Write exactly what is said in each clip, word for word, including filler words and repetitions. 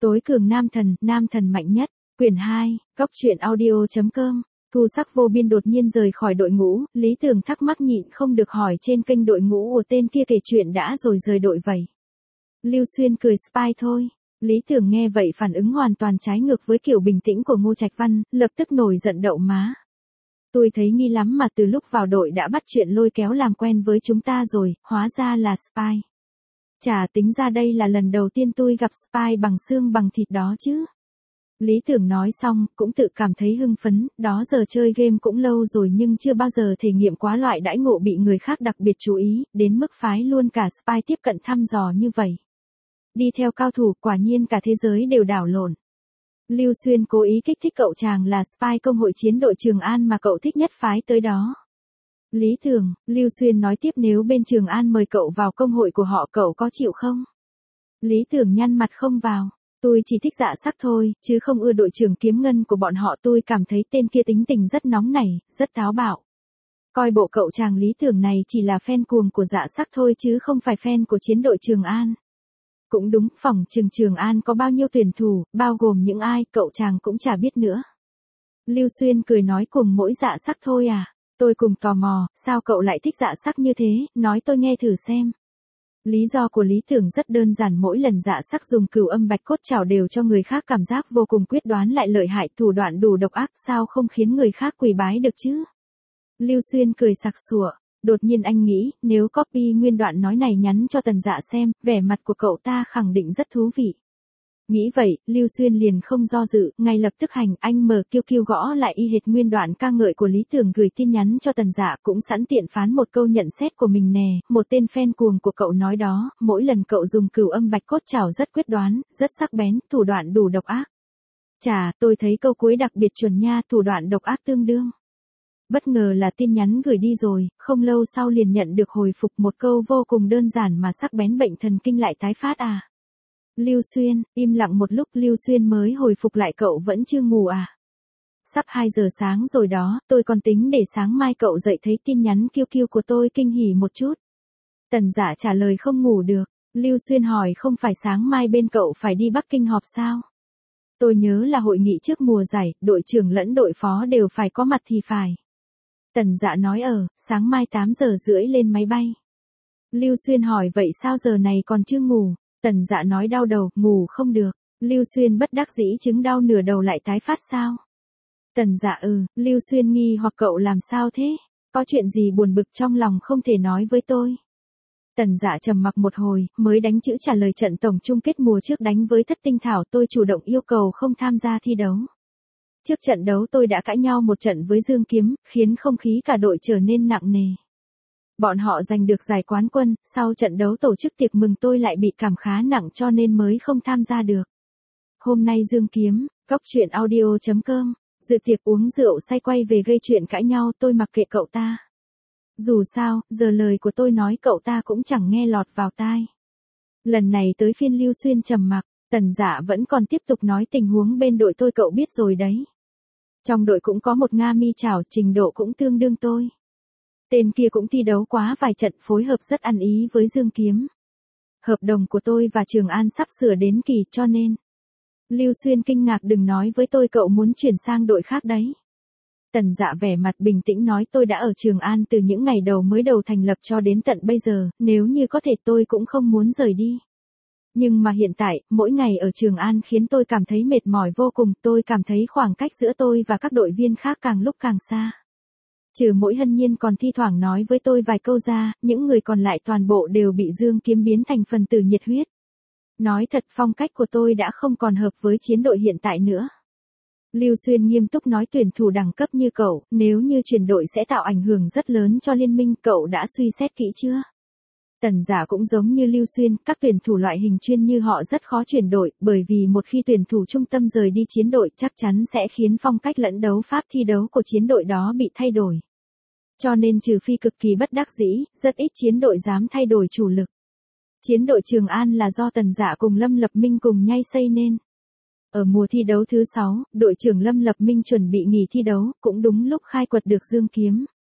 Tối cường nam thần, nam thần mạnh nhất. Quyển hai, Cóc truyện audio chấm com. Thu Sắc Vô Biên đột nhiên rời khỏi đội ngũ, Lý Tưởng thắc mắc nhịn không được hỏi trên kênh đội ngũ của tên kia kể chuyện đã rồi rời đội vậy. Lưu Xuyên cười spy thôi. Lý Tưởng nghe vậy phản ứng hoàn toàn trái ngược với kiểu bình tĩnh của Ngô Trạch Văn, lập tức nổi giận đậu má. Tôi thấy nghi lắm mà từ lúc vào đội đã bắt chuyện lôi kéo làm quen với chúng ta rồi, hóa ra là spy. Chả tính ra đây là lần đầu tiên tôi gặp spy bằng xương bằng thịt đó chứ. Lý Tưởng nói xong, cũng tự cảm thấy hưng phấn, đó giờ chơi game cũng lâu rồi nhưng chưa bao giờ thể nghiệm quá loại đãi ngộ bị người khác đặc biệt chú ý, đến mức phái luôn cả spy tiếp cận thăm dò như vậy. Đi theo cao thủ, quả nhiên cả thế giới đều đảo lộn. Lưu Xuyên cố ý kích thích cậu chàng là spy công hội chiến đội Trường An mà cậu thích nhất phái tới đó. Lý Tưởng, Lưu Xuyên nói tiếp nếu bên Trường An mời cậu vào công hội của họ cậu có chịu không? Lý Tưởng nhăn mặt không vào. Tôi chỉ thích Dạ Sắc thôi, chứ không ưa đội trưởng Kiếm Ngân của bọn họ. Tôi cảm thấy tên kia tính tình rất nóng nảy, rất táo bạo. Coi bộ cậu chàng Lý Tưởng này chỉ là fan cuồng của Dạ Sắc thôi chứ không phải fan của chiến đội Trường An. Cũng đúng, phỏng chừng Trường An có bao nhiêu tuyển thủ, bao gồm những ai, cậu chàng cũng chả biết nữa. Lưu Xuyên cười nói cùng mỗi Dạ Sắc thôi à? Tôi cùng tò mò, sao cậu lại thích Dạ Sắc như thế, nói tôi nghe thử xem. Lý do của Lý Tưởng rất đơn giản, mỗi lần Dạ Sắc dùng cửu âm bạch cốt trảo đều cho người khác cảm giác vô cùng quyết đoán lại lợi hại, thủ đoạn đủ độc ác, sao không khiến người khác quỳ bái được chứ? Lưu Xuyên cười sặc sụa, đột nhiên anh nghĩ, nếu copy nguyên đoạn nói này nhắn cho Tần Dạ xem, vẻ mặt của cậu ta khẳng định rất thú vị. Nghĩ vậy, Lưu Xuyên liền không do dự, ngay lập tức hành, anh mở kiêu kiêu gõ lại y hệt nguyên đoạn ca ngợi của Lý Tưởng gửi tin nhắn cho Tần Dạ, cũng sẵn tiện phán một câu nhận xét của mình nè, một tên fan cuồng của cậu nói đó, mỗi lần cậu dùng cửu âm bạch cốt trảo rất quyết đoán, rất sắc bén, thủ đoạn đủ độc ác. Chà, tôi thấy câu cuối đặc biệt chuẩn nha, thủ đoạn độc ác tương đương. Bất ngờ là tin nhắn gửi đi rồi, không lâu sau liền nhận được hồi phục một câu vô cùng đơn giản mà sắc bén, bệnh thần kinh lại tái phát à. Lưu Xuyên, im lặng một lúc Lưu Xuyên mới hồi phục lại cậu vẫn chưa ngủ à? Sắp hai giờ sáng rồi đó, tôi còn tính để sáng mai cậu dậy thấy tin nhắn kiêu kiêu của tôi kinh hỉ một chút. Tần Dạ trả lời không ngủ được, Lưu Xuyên hỏi không phải sáng mai bên cậu phải đi Bắc Kinh họp sao? Tôi nhớ là hội nghị trước mùa giải, đội trưởng lẫn đội phó đều phải có mặt thì phải. Tần Dạ nói ở, sáng mai tám giờ rưỡi lên máy bay. Lưu Xuyên hỏi vậy sao giờ này còn chưa ngủ? Tần Dạ nói đau đầu, ngủ không được. Lưu Xuyên bất đắc dĩ chứng đau nửa đầu lại tái phát sao? Tần Dạ ừ, Lưu Xuyên nghi hoặc cậu làm sao thế? Có chuyện gì buồn bực trong lòng không thể nói với tôi? Tần Dạ trầm mặc một hồi, mới đánh chữ trả lời trận tổng chung kết mùa trước đánh với Thất Tinh Thảo tôi chủ động yêu cầu không tham gia thi đấu. Trước trận đấu tôi đã cãi nhau một trận với Dương Kiếm, khiến không khí cả đội trở nên nặng nề. Bọn họ giành được giải quán quân, sau trận đấu tổ chức tiệc mừng tôi lại bị cảm khá nặng cho nên mới không tham gia được. Hôm nay Dương Kiếm, Cóc truyện audio chấm com, dự tiệc uống rượu say quay về gây chuyện cãi nhau tôi mặc kệ cậu ta. Dù sao, giờ lời của tôi nói cậu ta cũng chẳng nghe lọt vào tai. Lần này tới phiên Lưu Xuyên trầm mặc, Tần Dạ vẫn còn tiếp tục nói tình huống bên đội tôi cậu biết rồi đấy. Trong đội cũng có một Nga Mi Chảo, trình độ cũng tương đương tôi. Tên kia cũng thi đấu quá vài trận, phối hợp rất ăn ý với Dương Kiếm. Hợp đồng của tôi và Trường An sắp sửa đến kỳ cho nên. Lưu Xuyên kinh ngạc đừng nói với tôi cậu muốn chuyển sang đội khác đấy. Tần Dạ vẻ mặt bình tĩnh nói tôi đã ở Trường An từ những ngày đầu mới đầu thành lập cho đến tận bây giờ, nếu như có thể tôi cũng không muốn rời đi. Nhưng mà hiện tại, mỗi ngày ở Trường An khiến tôi cảm thấy mệt mỏi vô cùng, tôi cảm thấy khoảng cách giữa tôi và các đội viên khác càng lúc càng xa. Trừ mỗi Hân Nhiên còn thi thoảng nói với tôi vài câu ra, những người còn lại toàn bộ đều bị Dương Kiếm biến thành phần tử nhiệt huyết. Nói thật phong cách của tôi đã không còn hợp với chiến đội hiện tại nữa. Lưu Xuyên nghiêm túc nói tuyển thủ đẳng cấp như cậu, nếu như chuyển đội sẽ tạo ảnh hưởng rất lớn cho liên minh, cậu đã suy xét kỹ chưa? Tần Dạ cũng giống như Lưu Xuyên, các tuyển thủ loại hình chuyên như họ rất khó chuyển đổi, bởi vì một khi tuyển thủ trung tâm rời đi chiến đội chắc chắn sẽ khiến phong cách lẫn đấu pháp thi đấu của chiến đội đó bị thay đổi. Cho nên trừ phi cực kỳ bất đắc dĩ, rất ít chiến đội dám thay đổi chủ lực. Chiến đội Trường An là do Tần Dạ cùng Lâm Lập Minh cùng nhay xây nên. Ở mùa thi đấu thứ sáu, đội trưởng Lâm Lập Minh chuẩn bị nghỉ thi đấu, cũng đúng lúc khai quật được Dương Kiếm.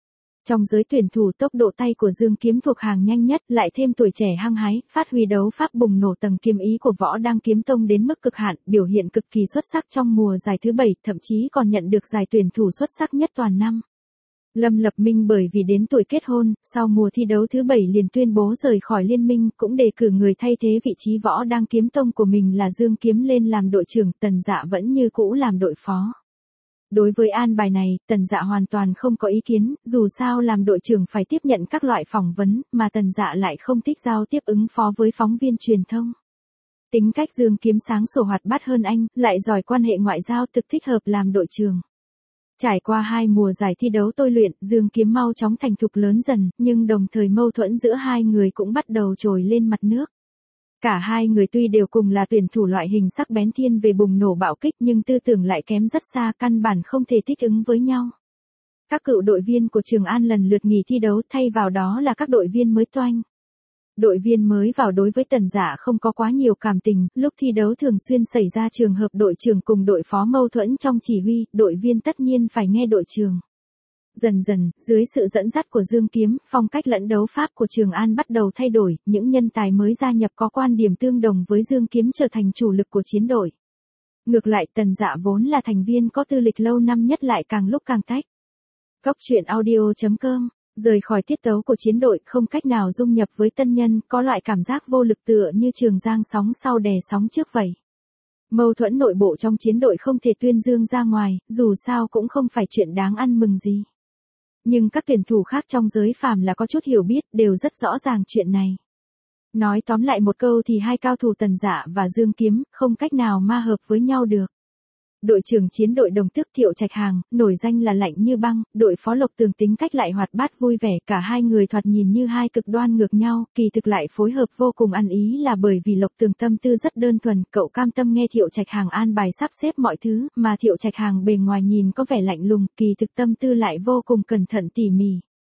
Trong giới tuyển thủ tốc độ tay của Dương Kiếm thuộc hàng nhanh nhất, lại thêm tuổi trẻ hăng hái, phát huy đấu pháp bùng nổ tầng kiếm ý của Võ Đăng Kiếm Tông đến mức cực hạn, biểu hiện cực kỳ xuất sắc trong mùa giải thứ bảy, thậm chí còn nhận được giải tuyển thủ xuất sắc nhất toàn năm. Lâm Lập Minh bởi vì đến tuổi kết hôn, sau mùa thi đấu thứ bảy liền tuyên bố rời khỏi liên minh, cũng đề cử người thay thế vị trí Võ Đăng Kiếm Tông của mình là Dương Kiếm lên làm đội trưởng, Tần Dạ vẫn như cũ làm đội phó. Đối với an bài này, Tần Dạ hoàn toàn không có ý kiến, dù sao làm đội trưởng phải tiếp nhận các loại phỏng vấn, mà Tần Dạ lại không thích giao tiếp ứng phó với phóng viên truyền thông. Tính cách Dương Kiếm sáng sủa hoạt bát hơn anh, lại giỏi quan hệ ngoại giao, thực thích hợp làm đội trưởng. Trải qua hai mùa giải thi đấu tôi luyện, Dương Kiếm mau chóng thành thục lớn dần, nhưng đồng thời mâu thuẫn giữa hai người cũng bắt đầu trồi lên mặt nước. Cả hai người tuy đều cùng là tuyển thủ loại hình sắc bén thiên về bùng nổ bạo kích nhưng tư tưởng lại kém rất xa, căn bản không thể thích ứng với nhau. Các cựu đội viên của Trường An lần lượt nghỉ thi đấu, thay vào đó là các đội viên mới toanh. Đội viên mới vào đối với Tần Dạ không có quá nhiều cảm tình, lúc thi đấu thường xuyên xảy ra trường hợp đội trưởng cùng đội phó mâu thuẫn trong chỉ huy, đội viên tất nhiên phải nghe đội trưởng. Dần dần, dưới sự dẫn dắt của Dương Kiếm, phong cách lẫn đấu pháp của Trường An bắt đầu thay đổi, những nhân tài mới gia nhập có quan điểm tương đồng với Dương Kiếm trở thành chủ lực của chiến đội. Ngược lại, Tần Dạ vốn là thành viên có tư lịch lâu năm nhất lại càng lúc càng tách. Cốc truyện audio chấm com, rời khỏi tiết tấu của chiến đội, không cách nào dung nhập với tân nhân, có loại cảm giác vô lực tựa như Trường Giang sóng sau đè sóng trước vậy. Mâu thuẫn nội bộ trong chiến đội không thể tuyên dương ra ngoài, dù sao cũng không phải chuyện đáng ăn mừng gì. Nhưng các tuyển thủ khác trong giới phàm là có chút hiểu biết, đều rất rõ ràng chuyện này. Nói tóm lại một câu thì hai cao thủ Tần Dạ và Dương Kiếm, không cách nào ma hợp với nhau được. Đội trưởng chiến đội Đồng Tước Thiệu Trạch Hàng, nổi danh là lạnh như băng, đội phó Lộc Tường tính cách lại hoạt bát vui vẻ, cả hai người thoạt nhìn như hai cực đoan ngược nhau, kỳ thực lại phối hợp vô cùng ăn ý là bởi vì Lộc Tường tâm tư rất đơn thuần, cậu cam tâm nghe Thiệu Trạch Hàng an bài sắp xếp mọi thứ, mà Thiệu Trạch Hàng bề ngoài nhìn có vẻ lạnh lùng, kỳ thực tâm tư lại vô cùng cẩn thận tỉ mỉ.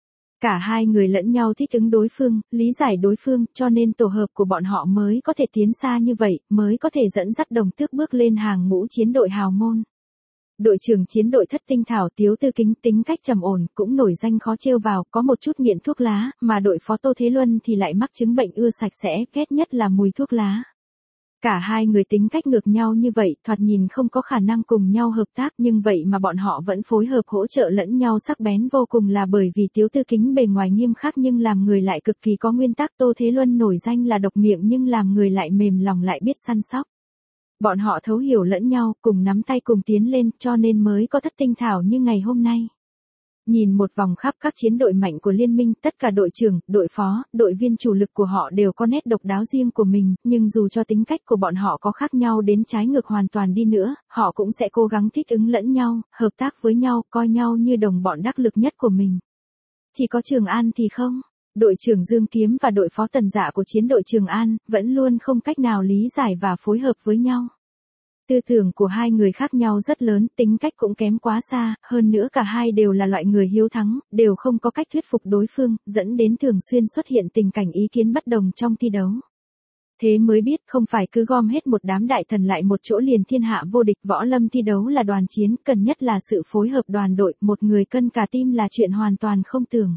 Cả hai người lẫn nhau thích ứng đối phương, lý giải đối phương, cho nên tổ hợp của bọn họ mới có thể tiến xa như vậy, mới có thể dẫn dắt Đồng Tước bước lên hàng ngũ chiến đội hào môn. Đội trưởng chiến đội Thất Tinh Thảo Tiếu Tư Kính tính cách trầm ổn, cũng nổi danh khó trêu vào, có một chút nghiện thuốc lá, mà đội phó Tô Thế Luân thì lại mắc chứng bệnh ưa sạch sẽ, ghét nhất là mùi thuốc lá. Cả hai người tính cách ngược nhau như vậy, thoạt nhìn không có khả năng cùng nhau hợp tác, nhưng vậy mà bọn họ vẫn phối hợp hỗ trợ lẫn nhau sắc bén vô cùng là bởi vì Tiếu Tư Kính bề ngoài nghiêm khắc nhưng làm người lại cực kỳ có nguyên tắc, Tô Thế Luân nổi danh là độc miệng nhưng làm người lại mềm lòng lại biết săn sóc. Bọn họ thấu hiểu lẫn nhau, cùng nắm tay cùng tiến lên, cho nên mới có Thất Tinh Thảo như ngày hôm nay. Nhìn một vòng khắp các chiến đội mạnh của liên minh, tất cả đội trưởng, đội phó, đội viên chủ lực của họ đều có nét độc đáo riêng của mình, nhưng dù cho tính cách của bọn họ có khác nhau đến trái ngược hoàn toàn đi nữa, họ cũng sẽ cố gắng thích ứng lẫn nhau, hợp tác với nhau, coi nhau như đồng bọn đắc lực nhất của mình. Chỉ có Trường An thì không. Đội trưởng Dương Kiếm và đội phó Tần Dạ của chiến đội Trường An, vẫn luôn không cách nào lý giải và phối hợp với nhau. Tư tưởng của hai người khác nhau rất lớn, tính cách cũng kém quá xa, hơn nữa cả hai đều là loại người hiếu thắng, đều không có cách thuyết phục đối phương, dẫn đến thường xuyên xuất hiện tình cảnh ý kiến bất đồng trong thi đấu. Thế mới biết không phải cứ gom hết một đám đại thần lại một chỗ liền thiên hạ vô địch, võ lâm thi đấu là đoàn chiến, cần nhất là sự phối hợp đoàn đội, một người cân cả team là chuyện hoàn toàn không tưởng.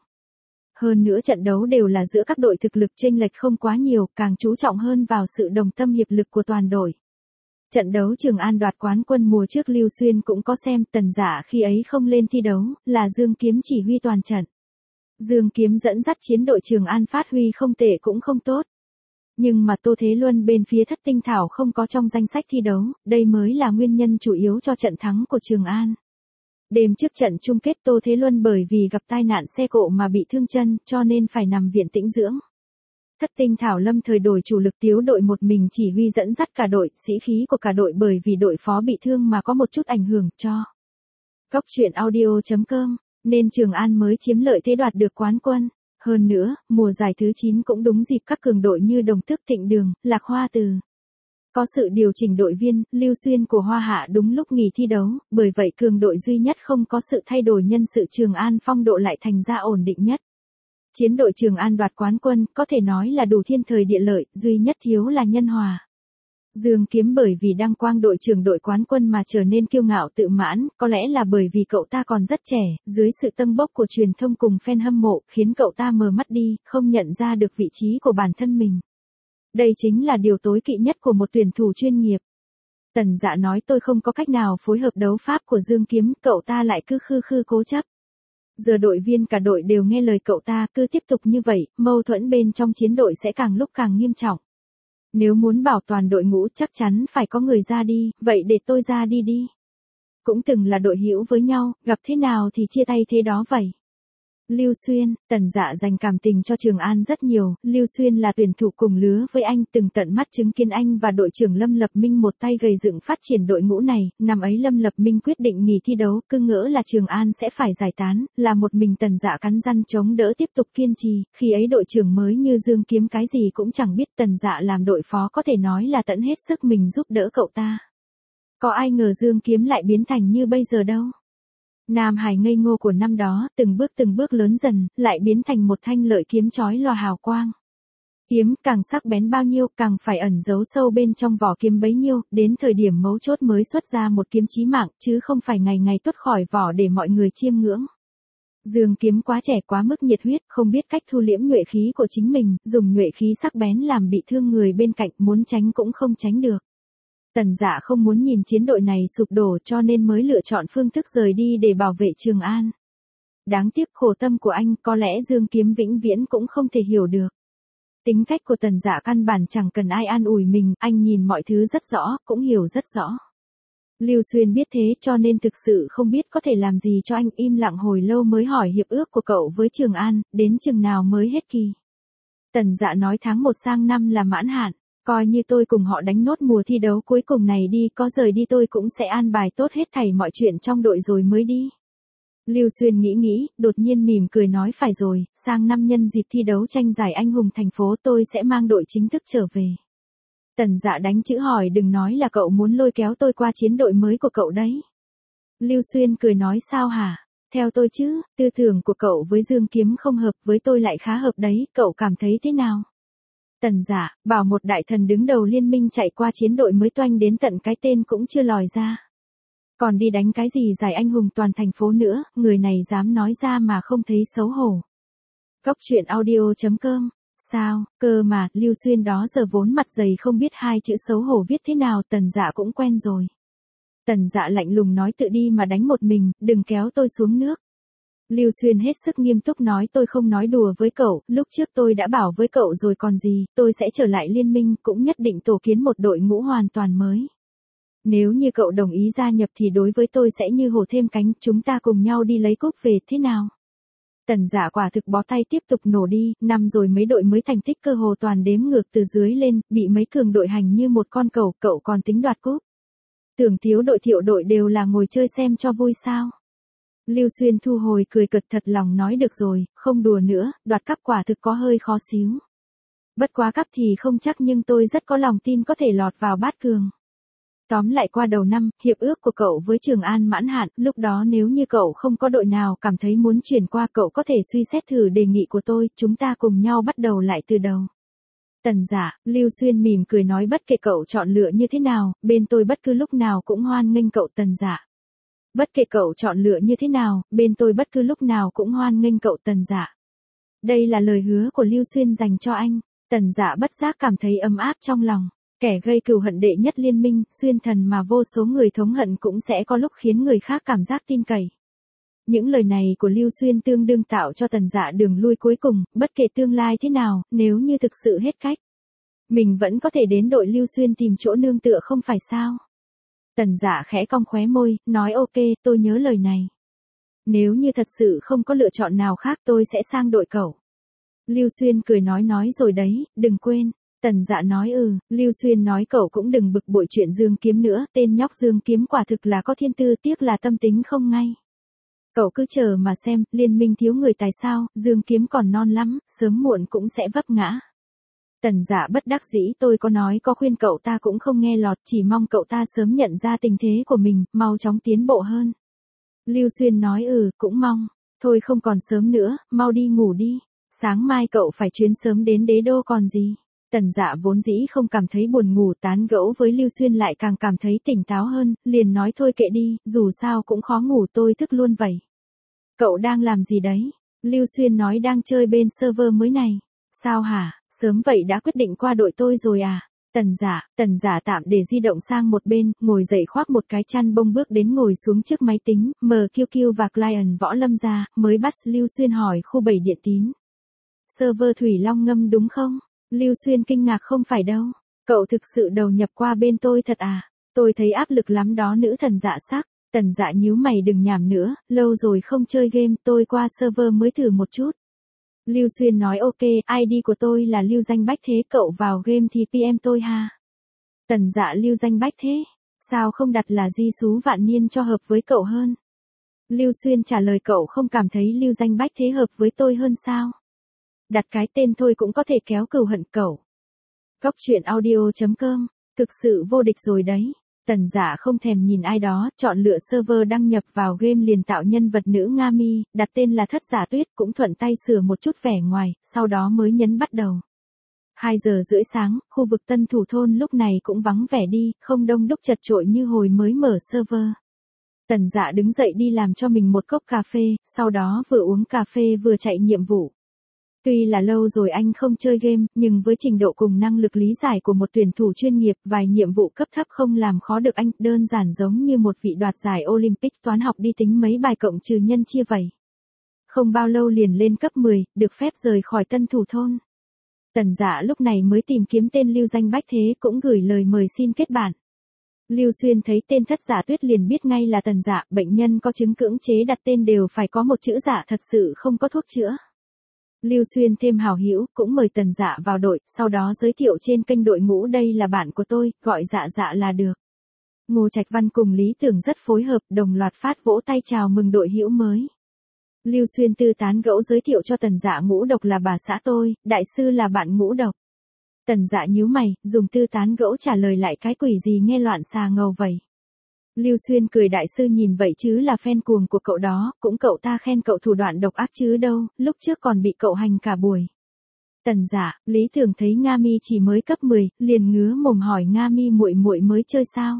Hơn nữa trận đấu đều là giữa các đội thực lực chênh lệch không quá nhiều, càng chú trọng hơn vào sự đồng tâm hiệp lực của toàn đội. Trận đấu Trường An đoạt quán quân mùa trước Lưu Xuyên cũng có xem, Tần Dạ khi ấy không lên thi đấu, là Dương Kiếm chỉ huy toàn trận. Dương Kiếm dẫn dắt chiến đội Trường An phát huy không tệ cũng không tốt. Nhưng mà Tô Thế Luân bên phía Thất Tinh Thảo không có trong danh sách thi đấu, đây mới là nguyên nhân chủ yếu cho trận thắng của Trường An. Đêm trước trận chung kết Tô Thế Luân bởi vì gặp tai nạn xe cộ mà bị thương chân, cho nên phải nằm viện tĩnh dưỡng. Thất Tinh Thảo lâm thời đổi chủ lực Tiếu đội một mình chỉ huy dẫn dắt cả đội, sĩ khí của cả đội bởi vì đội phó bị thương mà có một chút ảnh hưởng cho. Cốc truyện audio chấm com, nên Trường An mới chiếm lợi thế đoạt được quán quân. Hơn nữa, mùa giải thứ chín cũng đúng dịp các cường đội như Đồng Tước Thịnh Đường, Lạc Hoa Từ. Có sự điều chỉnh đội viên, Lưu Xuyên của Hoa Hạ đúng lúc nghỉ thi đấu, bởi vậy cường đội duy nhất không có sự thay đổi nhân sự Trường An phong độ lại thành ra ổn định nhất. Chiến đội Trường An đoạt quán quân, có thể nói là đủ thiên thời địa lợi, duy nhất thiếu là nhân hòa. Dương Kiếm bởi vì đăng quang đội trưởng đội quán quân mà trở nên kiêu ngạo tự mãn, có lẽ là bởi vì cậu ta còn rất trẻ, dưới sự tâng bốc của truyền thông cùng fan hâm mộ, khiến cậu ta mờ mắt đi, không nhận ra được vị trí của bản thân mình. Đây chính là điều tối kỵ nhất của một tuyển thủ chuyên nghiệp. Tần Dạ nói tôi không có cách nào phối hợp đấu pháp của Dương Kiếm, cậu ta lại cứ khư khư cố chấp. Giờ đội viên cả đội đều nghe lời cậu ta, cứ tiếp tục như vậy, mâu thuẫn bên trong chiến đội sẽ càng lúc càng nghiêm trọng. Nếu muốn bảo toàn đội ngũ chắc chắn phải có người ra đi, vậy để tôi ra đi đi. Cũng từng là đội hữu với nhau, gặp thế nào thì chia tay thế đó vậy. Lưu Xuyên, Tần Dạ dành cảm tình cho Trường An rất nhiều, Lưu Xuyên là tuyển thủ cùng lứa với anh, từng tận mắt chứng kiến anh và đội trưởng Lâm Lập Minh một tay gầy dựng phát triển đội ngũ này, năm ấy Lâm Lập Minh quyết định nghỉ thi đấu, cứ ngỡ là Trường An sẽ phải giải tán, là một mình Tần Dạ cắn răng chống đỡ tiếp tục kiên trì, khi ấy đội trưởng mới như Dương Kiếm cái gì cũng chẳng biết, Tần Dạ làm đội phó có thể nói là tận hết sức mình giúp đỡ cậu ta. Có ai ngờ Dương Kiếm lại biến thành như bây giờ đâu. Nam Hải ngây ngô của năm đó, từng bước từng bước lớn dần, lại biến thành một thanh lợi kiếm chói lòa hào quang. Kiếm càng sắc bén bao nhiêu, càng phải ẩn giấu sâu bên trong vỏ kiếm bấy nhiêu, đến thời điểm mấu chốt mới xuất ra một kiếm chí mạng, chứ không phải ngày ngày tuốt khỏi vỏ để mọi người chiêm ngưỡng. Dương Kiếm quá trẻ quá mức nhiệt huyết, không biết cách thu liễm nhuệ khí của chính mình, dùng nhuệ khí sắc bén làm bị thương người bên cạnh, muốn tránh cũng không tránh được. Tần Dạ không muốn nhìn chiến đội này sụp đổ cho nên mới lựa chọn phương thức rời đi để bảo vệ Trường An. Đáng tiếc khổ tâm của anh có lẽ Dương Kiếm vĩnh viễn cũng không thể hiểu được. Tính cách của Tần Dạ căn bản chẳng cần ai an ủi mình, anh nhìn mọi thứ rất rõ, cũng hiểu rất rõ. Lưu Xuyên biết thế cho nên thực sự không biết có thể làm gì cho anh, im lặng hồi lâu mới hỏi hiệp ước của cậu với Trường An, đến chừng nào mới hết kỳ. Tần Dạ nói tháng một sang năm là mãn hạn. Coi như tôi cùng họ đánh nốt mùa thi đấu cuối cùng này đi, có rời đi tôi cũng sẽ an bài tốt hết thảy mọi chuyện trong đội rồi mới đi. Lưu Xuyên nghĩ nghĩ, đột nhiên mỉm cười nói phải rồi, sang năm nhân dịp thi đấu tranh giải anh hùng thành phố tôi sẽ mang đội chính thức trở về. Tần Dạ đánh chữ hỏi đừng nói là cậu muốn lôi kéo tôi qua chiến đội mới của cậu đấy. Lưu Xuyên cười nói sao hả? Theo tôi chứ, tư tưởng của cậu với Dương Kiếm không hợp, với tôi lại khá hợp đấy, cậu cảm thấy thế nào? Tần Dạ, bảo một đại thần đứng đầu liên minh chạy qua chiến đội mới toanh đến tận cái tên cũng chưa lòi ra. Còn đi đánh cái gì giải anh hùng toàn thành phố nữa, người này dám nói ra mà không thấy xấu hổ. Cóc truyện audio chấm com, sao, cơ mà, Lưu Xuyên đó giờ vốn mặt dày không biết hai chữ xấu hổ viết thế nào, Tần Dạ cũng quen rồi. Tần Dạ lạnh lùng nói tự đi mà đánh một mình, đừng kéo tôi xuống nước. Lưu Xuyên hết sức nghiêm túc nói tôi không nói đùa với cậu, lúc trước tôi đã bảo với cậu rồi còn gì, tôi sẽ trở lại liên minh, cũng nhất định tổ kiến một đội ngũ hoàn toàn mới. Nếu như cậu đồng ý gia nhập thì đối với tôi sẽ như hổ thêm cánh, chúng ta cùng nhau đi lấy cúp về thế nào? Tần Dạ quả thực bó tay tiếp tục nổ đi, năm rồi mấy đội mới thành tích cơ hồ toàn đếm ngược từ dưới lên, bị mấy cường đội hành như một con cẩu, cậu còn tính đoạt cúp. Tưởng thiếu đội thiệu đội đều là ngồi chơi xem cho vui sao? Lưu Xuyên thu hồi cười cợt thật lòng nói được rồi, không đùa nữa, đoạt cắp quả thực có hơi khó xíu. Bất quá cắp thì không chắc nhưng tôi rất có lòng tin có thể lọt vào bát cường. Tóm lại qua đầu năm, hiệp ước của cậu với Trường An mãn hạn, lúc đó nếu như cậu không có đội nào cảm thấy muốn chuyển qua cậu có thể suy xét thử đề nghị của tôi, chúng ta cùng nhau bắt đầu lại từ đầu. Tần Dạ, Lưu Xuyên mỉm cười nói bất kể cậu chọn lựa như thế nào, bên tôi bất cứ lúc nào cũng hoan nghênh cậu Tần Dạ. Bất kể cậu chọn lựa như thế nào, bên tôi bất cứ lúc nào cũng hoan nghênh cậu Tần Dạ. Đây là lời hứa của Lưu Xuyên dành cho anh, Tần Dạ bất giác cảm thấy ấm áp trong lòng. Kẻ gây cừu hận đệ nhất liên minh, xuyên thần mà vô số người thống hận cũng sẽ có lúc khiến người khác cảm giác tin cậy. Những lời này của Lưu Xuyên tương đương tạo cho Tần Dạ đường lui cuối cùng, bất kể tương lai thế nào, nếu như thực sự hết cách. Mình vẫn có thể đến đội Lưu Xuyên tìm chỗ nương tựa không phải sao? Tần Dạ khẽ cong khóe môi, nói ok, tôi nhớ lời này. Nếu như thật sự không có lựa chọn nào khác tôi sẽ sang đội cậu. Lưu Xuyên cười nói nói rồi đấy, đừng quên. Tần Dạ nói ừ, Lưu Xuyên nói cậu cũng đừng bực bội chuyện Dương Kiếm nữa, tên nhóc Dương Kiếm quả thực là có thiên tư, tiếc là tâm tính không ngay. Cậu cứ chờ mà xem, liên minh thiếu người tài sao, Dương Kiếm còn non lắm, sớm muộn cũng sẽ vấp ngã. Tần Dạ bất đắc dĩ, tôi có nói có khuyên cậu ta cũng không nghe lọt, chỉ mong cậu ta sớm nhận ra tình thế của mình, mau chóng tiến bộ hơn. Lưu Xuyên nói ừ, cũng mong, thôi không còn sớm nữa, mau đi ngủ đi, sáng mai cậu phải chuyến sớm đến đế đô còn gì. Tần Dạ vốn dĩ không cảm thấy buồn ngủ, tán gẫu với Lưu Xuyên lại càng cảm thấy tỉnh táo hơn, liền nói thôi kệ đi, dù sao cũng khó ngủ, tôi thức luôn vậy. Cậu đang làm gì đấy? Lưu Xuyên nói đang chơi bên server mới này. Sao hả, sớm vậy đã quyết định qua đội tôi rồi à? Tần Dạ, Tần Dạ tạm để di động sang một bên, ngồi dậy khoác một cái chăn bông bước đến ngồi xuống trước máy tính, mở Q Q và Client Võ Lâm ra, mới bắt Lưu Xuyên hỏi khu bảy điện tín. Server Thủy Long Ngâm đúng không? Lưu Xuyên kinh ngạc không phải đâu. Cậu thực sự đầu nhập qua bên tôi thật à? Tôi thấy áp lực lắm đó nữ thần Dạ sắc. Tần Dạ nhíu mày đừng nhảm nữa, lâu rồi không chơi game, tôi qua server mới thử một chút. Lưu Xuyên nói ok, i đê của tôi là Lưu Danh Bách Thế, cậu vào game thì pê em tôi ha. Tần Dạ Lưu Danh Bách Thế, sao không đặt là Di Xú Vạn Niên cho hợp với cậu hơn? Lưu Xuyên trả lời cậu không cảm thấy Lưu Danh Bách Thế hợp với tôi hơn sao? Đặt cái tên thôi cũng có thể kéo cừu hận cậu. Góc truyện audio chấm com, thực sự vô địch rồi đấy. Tần Dạ không thèm nhìn ai đó, chọn lựa server đăng nhập vào game liền tạo nhân vật nữ Nga Mi, đặt tên là Thất Giả Tuyết, cũng thuận tay sửa một chút vẻ ngoài, sau đó mới nhấn bắt đầu. hai giờ rưỡi sáng, khu vực Tân Thủ Thôn lúc này cũng vắng vẻ đi, không đông đúc chật chội như hồi mới mở server. Tần Dạ đứng dậy đi làm cho mình một cốc cà phê, sau đó vừa uống cà phê vừa chạy nhiệm vụ. Tuy là lâu rồi anh không chơi game, nhưng với trình độ cùng năng lực lý giải của một tuyển thủ chuyên nghiệp, vài nhiệm vụ cấp thấp không làm khó được anh, đơn giản giống như một vị đoạt giải Olympic toán học đi tính mấy bài cộng trừ nhân chia vậy. Không bao lâu liền lên cấp mười, được phép rời khỏi Tân Thủ Thôn. Tần Dạ lúc này mới tìm kiếm tên Lưu Danh Bách Thế, cũng gửi lời mời xin kết bạn. Lưu Xuyên thấy tên Thất Giả Tuyết liền biết ngay là Tần Dạ, bệnh nhân có chứng cưỡng chế đặt tên đều phải có một chữ giả, thật sự không có thuốc chữa. Lưu Xuyên thêm hảo hữu, cũng mời Tần Dạ vào đội, sau đó giới thiệu trên kênh đội ngũ đây là bạn của tôi, gọi Dạ Dạ là được. Ngô Trạch Văn cùng Lý Tưởng rất phối hợp, đồng loạt phát vỗ tay chào mừng đội hữu mới. Lưu Xuyên tư tán gẫu giới thiệu cho Tần Dạ Ngũ Độc là bà xã tôi, đại sư là bạn Ngũ Độc. Tần Dạ nhíu mày, dùng tư tán gẫu trả lời lại cái quỷ gì nghe loạn xà ngầu vậy. Lưu Xuyên cười đại sư nhìn vậy chứ là fan cuồng của cậu đó, cũng cậu ta khen cậu thủ đoạn độc ác chứ đâu, lúc trước còn bị cậu hành cả buổi. Tần Dạ, Lý Tưởng thấy Nga Mi chỉ mới cấp mười, liền ngứa mồm hỏi Nga Mi muội muội mới chơi sao?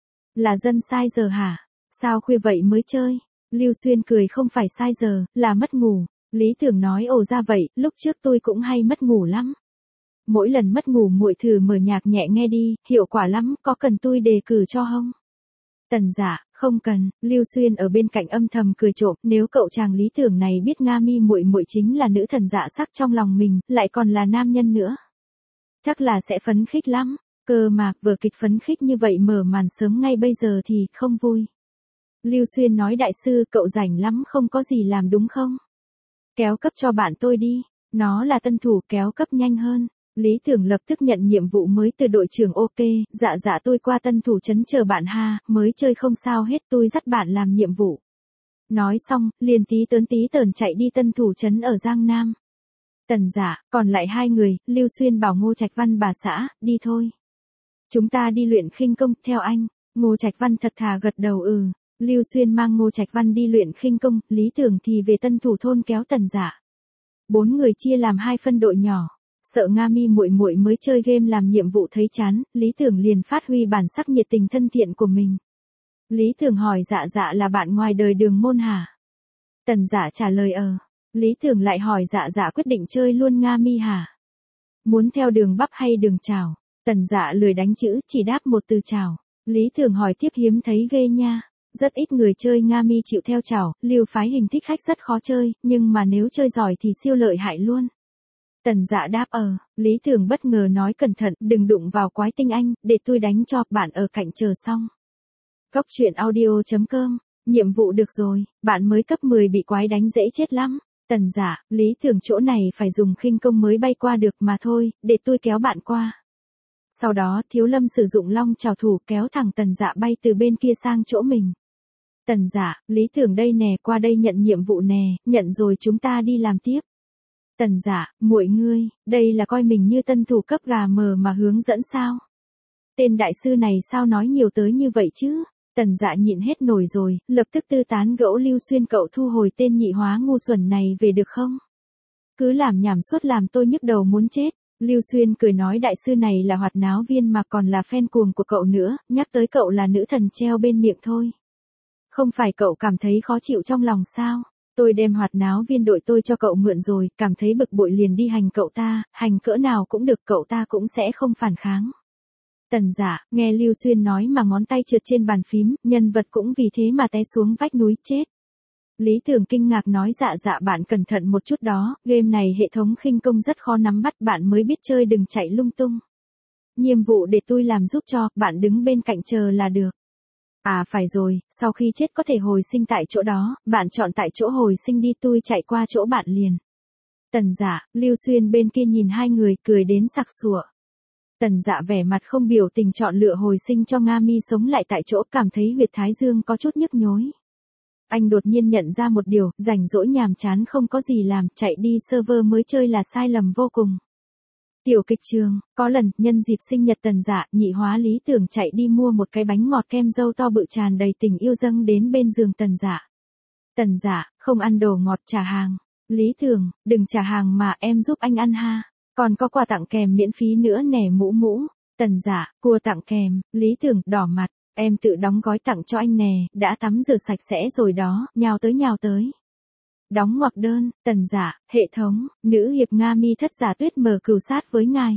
Là dân sai giờ hả? Sao khuya vậy mới chơi? Lưu Xuyên cười không phải sai giờ, là mất ngủ. Lý Tưởng nói ồ ra vậy, lúc trước tôi cũng hay mất ngủ lắm. Mỗi lần mất ngủ muội thử mở nhạc nhẹ nghe đi, hiệu quả lắm, có cần tôi đề cử cho không? Tần Dạ, không cần. Lưu Xuyên ở bên cạnh âm thầm cười trộm, nếu cậu chàng Lý Tưởng này biết Nga Mi muội muội chính là nữ thần dạ sắc trong lòng mình, lại còn là nam nhân nữa, chắc là sẽ phấn khích lắm. Cơ mà, vừa kịch phấn khích như vậy mở màn sớm ngay bây giờ thì không vui. Lưu Xuyên nói đại sư cậu rảnh lắm không có gì làm đúng không? Kéo cấp cho bạn tôi đi, nó là tân thủ kéo cấp nhanh hơn. Lý Tưởng lập tức nhận nhiệm vụ mới từ đội trưởng ok, dạ dạ tôi qua Tân Thủ trấn chờ bạn ha, mới chơi không sao hết tôi dắt bạn làm nhiệm vụ. Nói xong, liền tí tớn tí tởn chạy đi Tân Thủ trấn ở Giang Nam. Tần Dạ, còn lại hai người, Lưu Xuyên bảo Ngô Trạch Văn bà xã, đi thôi. Chúng ta đi luyện khinh công, theo anh. Ngô Trạch Văn thật thà gật đầu ừ. Lưu Xuyên mang Ngô Trạch Văn đi luyện khinh công, Lý Tưởng thì về Tân Thủ thôn kéo Tần Dạ. Bốn người chia làm hai phân đội nhỏ. Sợ Nga Mi muội muội mới chơi game làm nhiệm vụ thấy chán, Lý Tưởng liền phát huy bản sắc nhiệt tình thân thiện của mình. Lý Tưởng hỏi dạ dạ là bạn ngoài đời Đường Môn hả? Tần Dạ trả lời ờ. Lý Tưởng lại hỏi dạ dạ quyết định chơi luôn Nga Mi hả? Muốn theo đường bắp hay đường chảo? Tần Dạ lười đánh chữ, chỉ đáp một từ chảo. Lý Tưởng hỏi tiếp hiếm thấy ghê nha. Rất ít người chơi Nga Mi chịu theo chảo, Lưu phái hình thích khách rất khó chơi, nhưng mà nếu chơi giỏi thì siêu lợi hại luôn. Tần Dạ đáp ờ, Lý Tưởng bất ngờ nói cẩn thận, đừng đụng vào quái tinh anh, để tôi đánh cho, bạn ở cạnh chờ xong. Góc truyện audio chấm com, nhiệm vụ được rồi, bạn mới cấp mười bị quái đánh dễ chết lắm. Tần Dạ, Lý Tưởng chỗ này phải dùng khinh công mới bay qua được mà thôi, để tôi kéo bạn qua. Sau đó Thiếu Lâm sử dụng long trảo thủ kéo thẳng Tần Dạ bay từ bên kia sang chỗ mình. Tần Dạ, Lý Tưởng đây nè, qua đây nhận nhiệm vụ nè, nhận rồi chúng ta đi làm tiếp. Tần Dạ, muội ngươi, đây là coi mình như tân thủ cấp gà mờ mà hướng dẫn sao? Tên đại sư này sao nói nhiều tới như vậy chứ? Tần Dạ nhịn hết nổi rồi, lập tức tư tán gẫu Lưu Xuyên cậu thu hồi tên nhị hóa ngu xuẩn này về được không? Cứ làm nhảm suốt làm tôi nhức đầu muốn chết. Lưu Xuyên cười nói đại sư này là hoạt náo viên mà còn là fan cuồng của cậu nữa, nhắc tới cậu là nữ thần treo bên miệng thôi. Không phải cậu cảm thấy khó chịu trong lòng sao? Tôi đem hoạt náo viên đội tôi cho cậu mượn rồi, cảm thấy bực bội liền đi hành cậu ta, hành cỡ nào cũng được, cậu ta cũng sẽ không phản kháng. Tần Dạ, nghe Lưu Xuyên nói mà ngón tay trượt trên bàn phím, nhân vật cũng vì thế mà té xuống vách núi chết. Lý Tưởng kinh ngạc nói dạ dạ bạn cẩn thận một chút đó, game này hệ thống khinh công rất khó nắm bắt, bạn mới biết chơi đừng chạy lung tung. Nhiệm vụ để tôi làm giúp cho, bạn đứng bên cạnh chờ là được. À phải rồi, sau khi chết có thể hồi sinh tại chỗ đó, bạn chọn tại chỗ hồi sinh đi, tôi chạy qua chỗ bạn liền. Tần Dạ, Lưu Xuyên bên kia nhìn hai người cười đến sặc sụa. Tần Dạ vẻ mặt không biểu tình chọn lựa hồi sinh cho Nga Mi sống lại tại chỗ, cảm thấy huyệt thái dương có chút nhức nhối. Anh đột nhiên nhận ra một điều, rảnh rỗi nhàm chán không có gì làm, chạy đi server mới chơi là sai lầm vô cùng. Tiểu kịch trường, có lần, nhân dịp sinh nhật Tần Dạ, nhị hóa Lý Tưởng chạy đi mua một cái bánh ngọt kem dâu to bự tràn đầy tình yêu dâng đến bên giường Tần Dạ. Tần Dạ, không ăn đồ ngọt trả hàng. Lý Tưởng, đừng trả hàng mà em giúp anh ăn ha. Còn có quà tặng kèm miễn phí nữa nè mũ mũ. Tần Dạ, cua tặng kèm, Lý Tưởng, đỏ mặt. Em tự đóng gói tặng cho anh nè, đã tắm rửa sạch sẽ rồi đó, nhào tới nhào tới. Đóng ngoặc đơn, Tần Dạ, hệ thống, nữ hiệp Nga Mi thất giả tuyết mở cừu sát với ngài.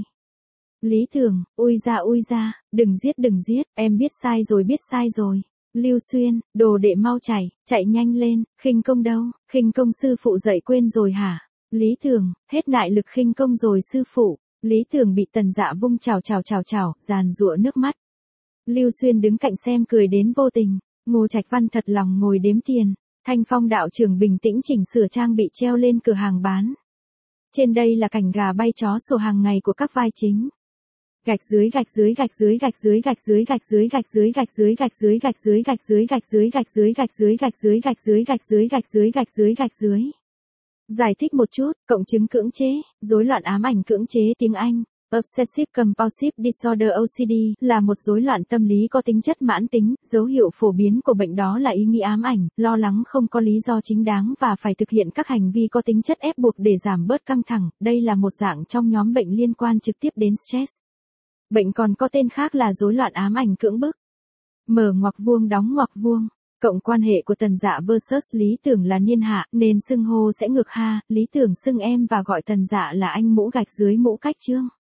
Lý Tưởng, ui ra ui ra, đừng giết đừng giết, em biết sai rồi biết sai rồi. Lưu Xuyên, đồ đệ mau chạy, chạy nhanh lên, khinh công đâu, khinh công sư phụ dạy quên rồi hả? Lý Tưởng, hết nại lực khinh công rồi sư phụ. Lý Tưởng bị Tần Dạ vung chào chào chào chào, giàn giụa nước mắt. Lưu Xuyên đứng cạnh xem cười đến vô tình, Ngô Trạch Văn thật lòng ngồi đếm tiền, Thanh Phong đạo trưởng bình tĩnh chỉnh sửa trang bị treo lên cửa hàng bán. Trên đây là cảnh gà bay chó sổ hàng ngày của các vai chính. Gạch dưới gạch dưới gạch dưới gạch dưới gạch dưới gạch dưới gạch dưới gạch dưới gạch dưới gạch dưới gạch dưới gạch dưới gạch dưới gạch dưới gạch dưới gạch dưới gạch dưới gạch dưới gạch dưới gạch dưới. Giải thích một chút, cộng chứng cưỡng chế, rối loạn ám ảnh cưỡng chế tiếng Anh. Obsessive Compulsive Disorder O C D là một rối loạn tâm lý có tính chất mãn tính, dấu hiệu phổ biến của bệnh đó là ý nghĩ ám ảnh, lo lắng không có lý do chính đáng và phải thực hiện các hành vi có tính chất ép buộc để giảm bớt căng thẳng, đây là một dạng trong nhóm bệnh liên quan trực tiếp đến stress. Bệnh còn có tên khác là rối loạn ám ảnh cưỡng bức. Mở ngoặc vuông đóng ngoặc vuông. Cộng quan hệ của Tần Dạ versus Lý Tưởng là niên hạ, nên xưng hô sẽ ngược ha, Lý Tưởng xưng em và gọi Tần Dạ là anh mũ gạch dưới mũ cách chương.